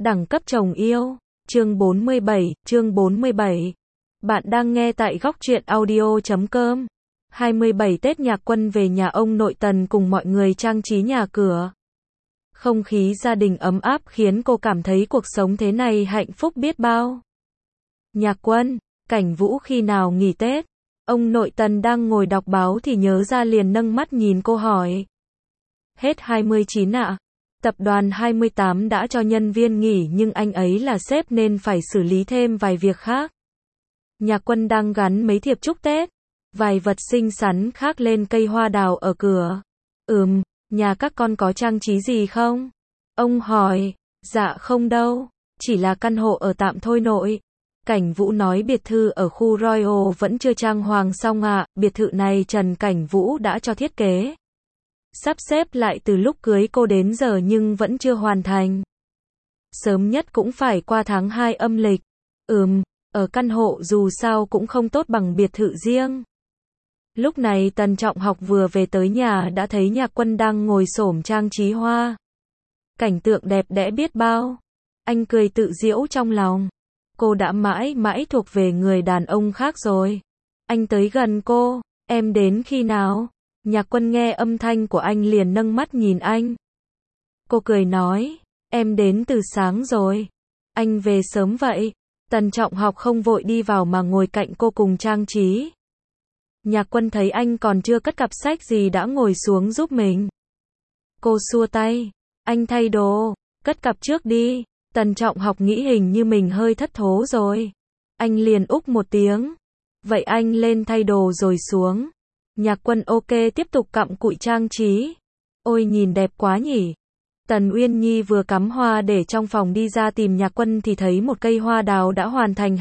Đẳng cấp chồng yêu. Chương 47. Bạn đang nghe tại góc truyện audio.com. 27 Tết Nhạc Quân về nhà ông nội Tần cùng mọi người trang trí nhà cửa. Không khí gia đình ấm áp khiến cô cảm thấy cuộc sống thế này hạnh phúc biết bao. Nhạc Quân, Cảnh Vũ khi nào nghỉ Tết? Ông nội Tần đang ngồi đọc báo thì nhớ ra liền nâng mắt nhìn cô hỏi. Hết 29 ạ. Tập đoàn 28 đã cho nhân viên nghỉ nhưng anh ấy là sếp nên phải xử lý thêm vài việc khác. Nhạc Quân đang gắn mấy thiệp chúc Tết, vài vật xinh xắn khác lên cây hoa đào ở cửa. Nhà các con có trang trí gì không? Ông hỏi. Dạ không đâu, chỉ là căn hộ ở tạm thôi nội. Cảnh Vũ nói biệt thự ở khu Royal vẫn chưa trang hoàng xong ạ, biệt thự này Trần Cảnh Vũ đã cho thiết kế. Sắp xếp lại từ lúc cưới cô đến giờ nhưng vẫn chưa hoàn thành. Sớm nhất cũng phải qua tháng 2 âm lịch. Ở căn hộ dù sao cũng không tốt bằng biệt thự riêng. Lúc này Tần Trọng Học vừa về tới nhà đã thấy Nhạc Quân đang ngồi xổm trang trí hoa. Cảnh tượng đẹp đẽ biết bao. Anh cười tự giễu trong lòng. Cô đã mãi mãi thuộc về người đàn ông khác rồi. Anh tới gần cô. Em đến khi nào? Nhạc Quân nghe âm thanh của anh liền nâng mắt nhìn anh. Cô cười nói, em đến từ sáng rồi. Anh về sớm vậy. Tần Trọng Học không vội đi vào mà ngồi cạnh cô cùng trang trí. Nhạc Quân thấy anh còn chưa cất cặp sách gì đã ngồi xuống giúp mình. Cô xua tay, anh thay đồ, cất cặp trước đi. Tần Trọng Học nghĩ hình như mình hơi thất thố rồi. Anh liền úc một tiếng. Vậy anh lên thay đồ rồi xuống. Nhạc Quân ok tiếp tục cặm cụi trang trí. Ôi nhìn đẹp quá nhỉ. Tần Uyên Nhi vừa cắm hoa để trong phòng đi ra tìm Nhạc Quân thì thấy một cây hoa đào đã hoàn thành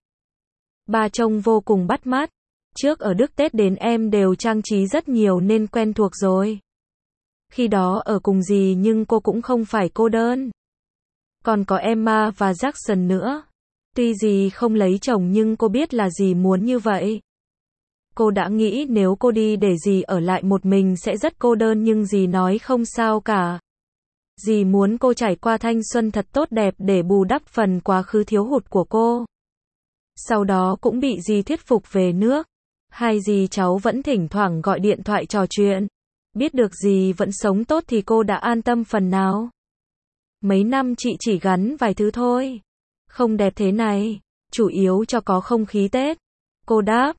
2-3 trông vô cùng bắt mắt. Trước ở Đức Tết đến em đều trang trí rất nhiều nên quen thuộc rồi. Khi đó ở cùng dì nhưng cô cũng không phải cô đơn. Còn có Emma và Jackson nữa. Tuy dì không lấy chồng nhưng cô biết là dì muốn như vậy. Cô đã nghĩ nếu cô đi để dì ở lại một mình sẽ rất cô đơn nhưng dì nói không sao cả. Dì muốn cô trải qua thanh xuân thật tốt đẹp để bù đắp phần quá khứ thiếu hụt của cô. Sau đó cũng bị dì thuyết phục về nước. Hai dì cháu vẫn thỉnh thoảng gọi điện thoại trò chuyện. Biết được dì vẫn sống tốt thì cô đã an tâm phần nào. Mấy năm chị chỉ gắn vài thứ thôi. Không đẹp thế này. Chủ yếu cho có không khí Tết. Cô đáp,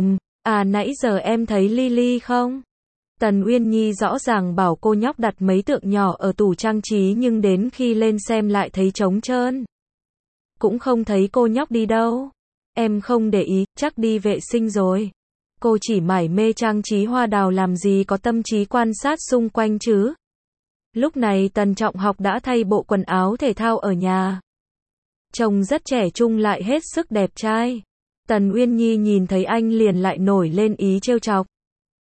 nãy giờ em thấy Lily không? Tần Uyên Nhi rõ ràng bảo cô nhóc đặt mấy tượng nhỏ ở tủ trang trí nhưng đến khi lên xem lại thấy trống trơn. Cũng không thấy cô nhóc đi đâu. Em không để ý, chắc đi vệ sinh rồi. Cô chỉ mải mê trang trí hoa đào làm gì có tâm trí quan sát xung quanh chứ. Lúc này Tần Trọng Học đã thay bộ quần áo thể thao ở nhà. Trông rất trẻ trung lại hết sức đẹp trai. Tần Uyên Nhi nhìn thấy anh liền lại nổi lên ý trêu chọc.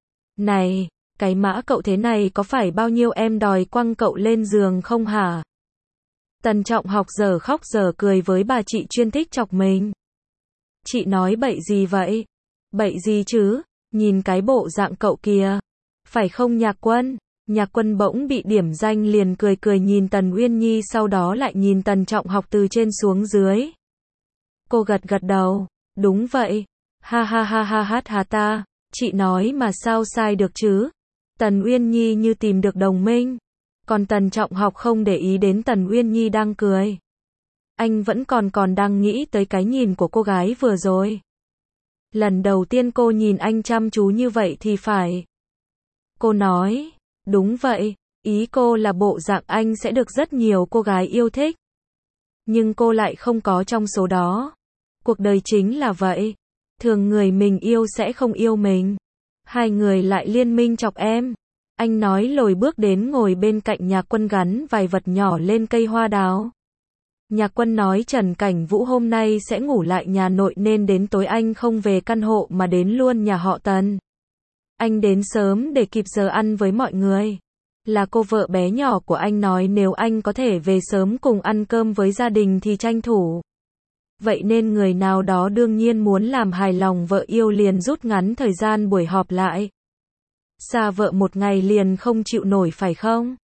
Này, cái mã cậu thế này có phải bao nhiêu em đòi quăng cậu lên giường không hả? Tần Trọng Học giờ khóc giờ cười với bà chị chuyên thích chọc mình. Chị nói bậy gì vậy? Bậy gì chứ? Nhìn cái bộ dạng cậu kìa. Phải không Nhạc Quân? Nhạc Quân bỗng bị điểm danh liền cười cười nhìn Tần Uyên Nhi sau đó lại nhìn Tần Trọng Học từ trên xuống dưới. Cô gật gật đầu. Đúng vậy. Ha ha ha ha ha ta. Chị nói mà sao sai được chứ? Tần Uyên Nhi như tìm được đồng minh. Còn Tần Trọng Học không để ý đến Tần Uyên Nhi đang cười. Anh vẫn còn đang nghĩ tới cái nhìn của cô gái vừa rồi. Lần đầu tiên cô nhìn anh chăm chú như vậy thì phải. Cô nói, đúng vậy, ý cô là bộ dạng anh sẽ được rất nhiều cô gái yêu thích. Nhưng cô lại không có trong số đó. Cuộc đời chính là vậy. Thường người mình yêu sẽ không yêu mình. Hai người lại liên minh chọc em. Anh nói lồi bước đến ngồi bên cạnh Nhạc Quân gắn vài vật nhỏ lên cây hoa đào. Nhạc Quân nói Trần Cảnh Vũ hôm nay sẽ ngủ lại nhà nội nên đến tối anh không về căn hộ mà đến luôn nhà họ Tần. Anh đến sớm để kịp giờ ăn với mọi người. Là cô vợ bé nhỏ của anh nói nếu anh có thể về sớm cùng ăn cơm với gia đình thì tranh thủ. Vậy nên người nào đó đương nhiên muốn làm hài lòng vợ yêu liền rút ngắn thời gian buổi họp lại. Xa vợ một ngày liền không chịu nổi phải không?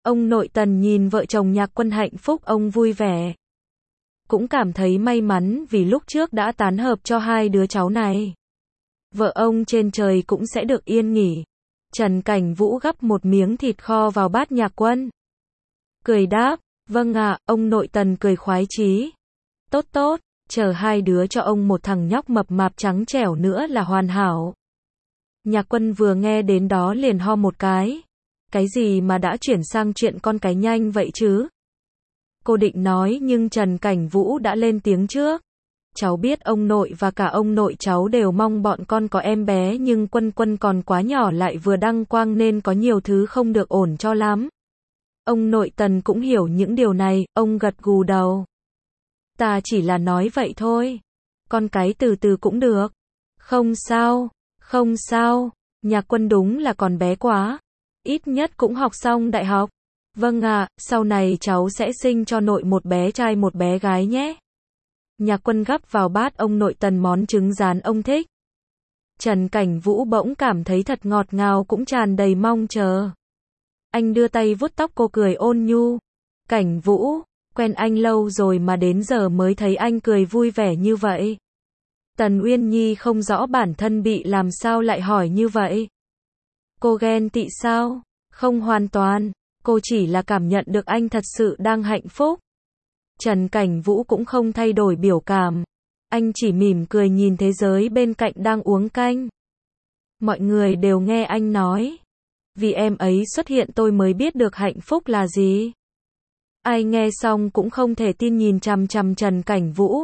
Ông nội Tần nhìn vợ chồng Nhạc Quân hạnh phúc, ông vui vẻ. Cũng cảm thấy may mắn vì lúc trước đã tán hợp cho hai đứa cháu này. Vợ ông trên trời cũng sẽ được yên nghỉ. Trần Cảnh Vũ gắp một miếng thịt kho vào bát Nhạc Quân. Cười đáp, vâng ạ, ông nội Tần cười khoái chí. Tốt tốt, chờ hai đứa cho ông một thằng nhóc mập mạp trắng trẻo nữa là hoàn hảo. Nhạc Quân vừa nghe đến đó liền ho một cái. Cái gì mà đã chuyển sang chuyện con cái nhanh vậy chứ? Cô định nói nhưng Trần Cảnh Vũ đã lên tiếng trước. Cháu biết ông nội và cả ông nội cháu đều mong bọn con có em bé, nhưng Quân Quân còn quá nhỏ lại vừa đăng quang nên có nhiều thứ không được ổn cho lắm. Ông nội Tần cũng hiểu những điều này, ông gật gù đầu. Ta chỉ là nói vậy thôi. Con cái từ từ cũng được. Không sao, không sao. Nhạc Quân đúng là còn bé quá. Ít nhất cũng học xong đại học. Vâng ạ, sau này cháu sẽ sinh cho nội một bé trai một bé gái nhé. Nhạc Quân gắp vào bát ông nội Tần món trứng rán ông thích. Trần Cảnh Vũ bỗng cảm thấy thật ngọt ngào, cũng tràn đầy mong chờ. Anh đưa tay vuốt tóc cô, cười ôn nhu. Cảnh Vũ, quen anh lâu rồi mà đến giờ mới thấy anh cười vui vẻ như vậy. Tần Uyên Nhi không rõ bản thân bị làm sao lại hỏi như vậy. Cô ghen tị sao? Không hoàn toàn, cô chỉ là cảm nhận được anh thật sự đang hạnh phúc. Trần Cảnh Vũ cũng không thay đổi biểu cảm. Anh chỉ mỉm cười nhìn thế giới bên cạnh đang uống canh. Mọi người đều nghe anh nói. Vì em ấy xuất hiện tôi mới biết được hạnh phúc là gì. Ai nghe xong cũng không thể tin, nhìn chằm chằm Trần Cảnh Vũ.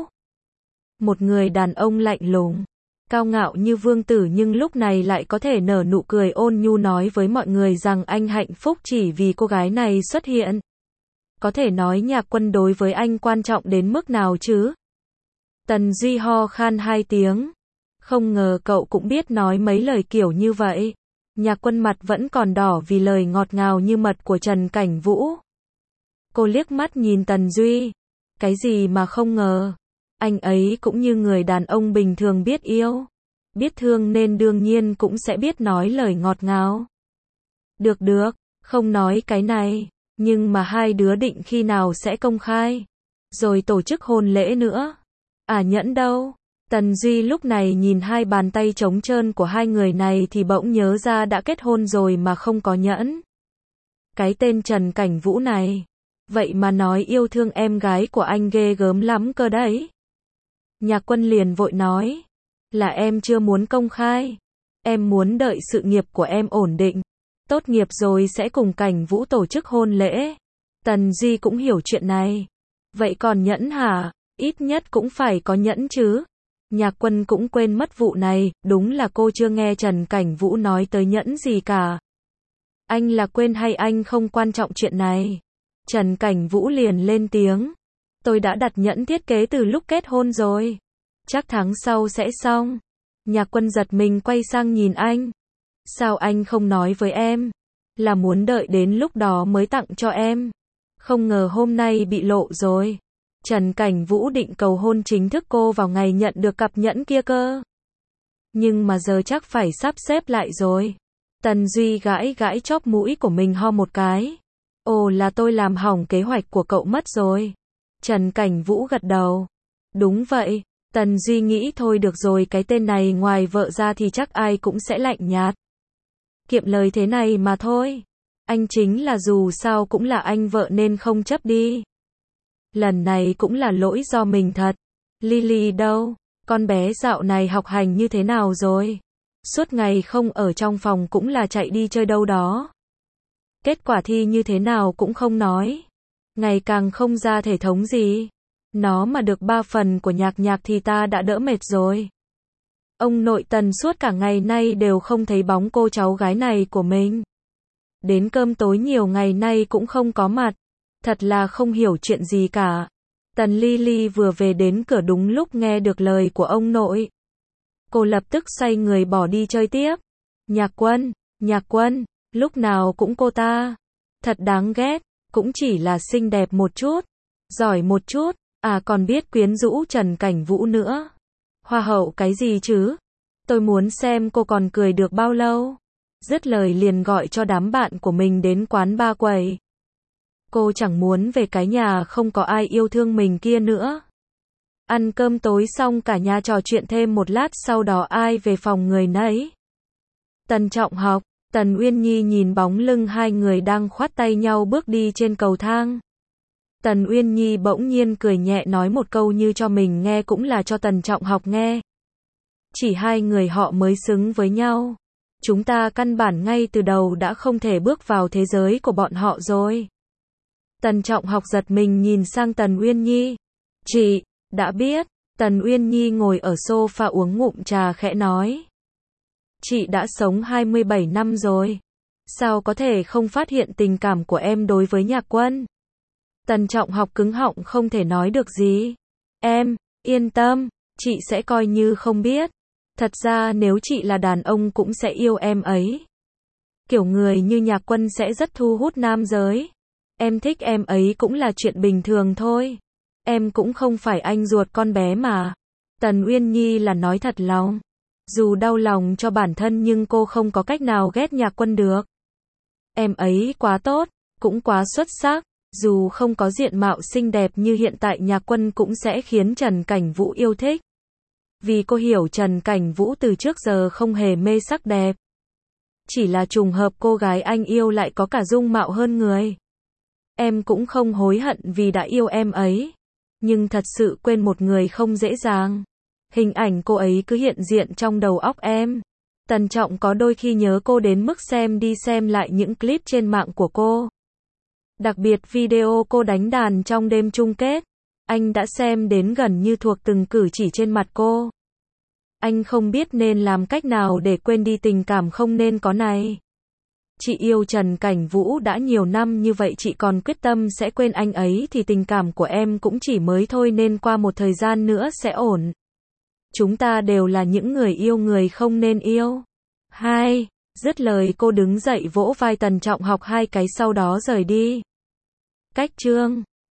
Một người đàn ông lạnh lùng, cao ngạo như vương tử nhưng lúc này lại có thể nở nụ cười ôn nhu nói với mọi người rằng anh hạnh phúc chỉ vì cô gái này xuất hiện. Có thể nói Nhạc Quân đối với anh quan trọng đến mức nào chứ? Tần Duy ho khan 2 tiếng. Không ngờ cậu cũng biết nói mấy lời kiểu như vậy. Nhạc Quân mặt vẫn còn đỏ vì lời ngọt ngào như mật của Trần Cảnh Vũ. Cô liếc mắt nhìn Tần Duy. Cái gì mà không ngờ? Anh ấy cũng như người đàn ông bình thường, biết yêu, biết thương nên đương nhiên cũng sẽ biết nói lời ngọt ngào. Được được, không nói cái này, nhưng mà hai đứa định khi nào sẽ công khai? Rồi tổ chức hôn lễ nữa. À, nhẫn đâu? Tần Duy lúc này nhìn hai bàn tay trống trơn của hai người này thì bỗng nhớ ra đã kết hôn rồi mà không có nhẫn. Cái tên Trần Cảnh Vũ này, vậy mà nói yêu thương em gái của anh ghê gớm lắm cơ đấy. Nhạc Quân liền vội nói, là em chưa muốn công khai. Em muốn đợi sự nghiệp của em ổn định, tốt nghiệp rồi sẽ cùng Cảnh Vũ tổ chức hôn lễ. Tần Duy cũng hiểu chuyện này. Vậy còn nhẫn hả? Ít nhất cũng phải có nhẫn chứ. Nhạc Quân cũng quên mất vụ này, đúng là cô chưa nghe Trần Cảnh Vũ nói tới nhẫn gì cả. Anh là quên hay anh không quan trọng chuyện này? Trần Cảnh Vũ liền lên tiếng. Tôi đã đặt nhẫn thiết kế từ lúc kết hôn rồi. Chắc tháng sau sẽ xong. Nhạc Quân giật mình quay sang nhìn anh. Sao anh không nói với em? Là muốn đợi đến lúc đó mới tặng cho em. Không ngờ hôm nay bị lộ rồi. Trần Cảnh Vũ định cầu hôn chính thức cô vào ngày nhận được cặp nhẫn kia cơ. Nhưng mà giờ chắc phải sắp xếp lại rồi. Tần Duy gãi gãi chóp mũi của mình, ho một cái. Ồ, là tôi làm hỏng kế hoạch của cậu mất rồi. Trần Cảnh Vũ gật đầu. Đúng vậy. Tần Duy nghĩ thôi được rồi, cái tên này ngoài vợ ra thì chắc ai cũng sẽ lạnh nhạt. Kiệm lời thế này mà thôi. Anh chính là dù sao cũng là anh vợ nên không chấp đi. Lần này cũng là lỗi do mình thật. Lily đâu? Con bé dạo này học hành như thế nào rồi? Suốt ngày không ở trong phòng cũng là chạy đi chơi đâu đó. Kết quả thi như thế nào cũng không nói. Ngày càng không ra thể thống gì. Nó mà được 3 phần của Nhạc Nhạc thì ta đã đỡ mệt rồi. Ông nội Tần suốt cả ngày nay đều không thấy bóng cô cháu gái này của mình. Đến cơm tối nhiều ngày nay cũng không có mặt. Thật là không hiểu chuyện gì cả. Tần Lily vừa về đến cửa đúng lúc nghe được lời của ông nội. Cô lập tức xoay người bỏ đi chơi tiếp. Nhạc Quân, lúc nào cũng cô ta. Thật đáng ghét, cũng chỉ là xinh đẹp một chút, giỏi một chút, à còn biết quyến rũ Trần Cảnh Vũ nữa. Hoa hậu cái gì chứ? Tôi muốn xem cô còn cười được bao lâu. Dứt lời liền gọi cho đám bạn của mình đến quán ba quầy. Cô chẳng muốn về cái nhà không có ai yêu thương mình kia nữa. Ăn cơm tối xong cả nhà trò chuyện thêm một lát, sau đó ai về phòng người nấy. Tần Trọng Học, Tần Uyên Nhi nhìn bóng lưng hai người đang khoát tay nhau bước đi trên cầu thang. Tần Uyên Nhi bỗng nhiên cười nhẹ nói một câu như cho mình nghe cũng là cho Tần Trọng Học nghe. Chỉ hai người họ mới xứng với nhau. Chúng ta căn bản ngay từ đầu đã không thể bước vào thế giới của bọn họ rồi. Tần Trọng Học giật mình nhìn sang Tần Uyên Nhi. Chị, đã biết. Tần Uyên Nhi ngồi ở sofa uống ngụm trà khẽ nói. Chị đã sống 27 năm rồi. Sao có thể không phát hiện tình cảm của em đối với Nhạc Quân? Tần Trọng Học cứng họng không thể nói được gì. Em, yên tâm, chị sẽ coi như không biết. Thật ra nếu chị là đàn ông cũng sẽ yêu em ấy. Kiểu người như Nhạc Quân sẽ rất thu hút nam giới. Em thích em ấy cũng là chuyện bình thường thôi. Em cũng không phải anh ruột con bé mà. Tần Uyên Nhi là nói thật lòng. Dù đau lòng cho bản thân nhưng cô không có cách nào ghét Nhạc Quân được. Em ấy quá tốt, cũng quá xuất sắc. Dù không có diện mạo xinh đẹp như hiện tại, Nhạc Quân cũng sẽ khiến Trần Cảnh Vũ yêu thích. Vì cô hiểu Trần Cảnh Vũ từ trước giờ không hề mê sắc đẹp. Chỉ là trùng hợp cô gái anh yêu lại có cả dung mạo hơn người. Em cũng không hối hận vì đã yêu em ấy. Nhưng thật sự quên một người không dễ dàng. Hình ảnh cô ấy cứ hiện diện trong đầu óc em. Tần Trọng có đôi khi nhớ cô đến mức xem đi xem lại những clip trên mạng của cô. Đặc biệt video cô đánh đàn trong đêm chung kết. Anh đã xem đến gần như thuộc từng cử chỉ trên mặt cô. Anh không biết nên làm cách nào để quên đi tình cảm không nên có này. Chị yêu Trần Cảnh Vũ đã nhiều năm như vậy, chị còn quyết tâm sẽ quên anh ấy thì tình cảm của em cũng chỉ mới thôi, nên qua một thời gian nữa sẽ ổn. Chúng ta đều là những người yêu người không nên yêu. Hai, dứt lời cô đứng dậy vỗ vai Tần Trọng Học hai cái sau đó rời đi. Cách chương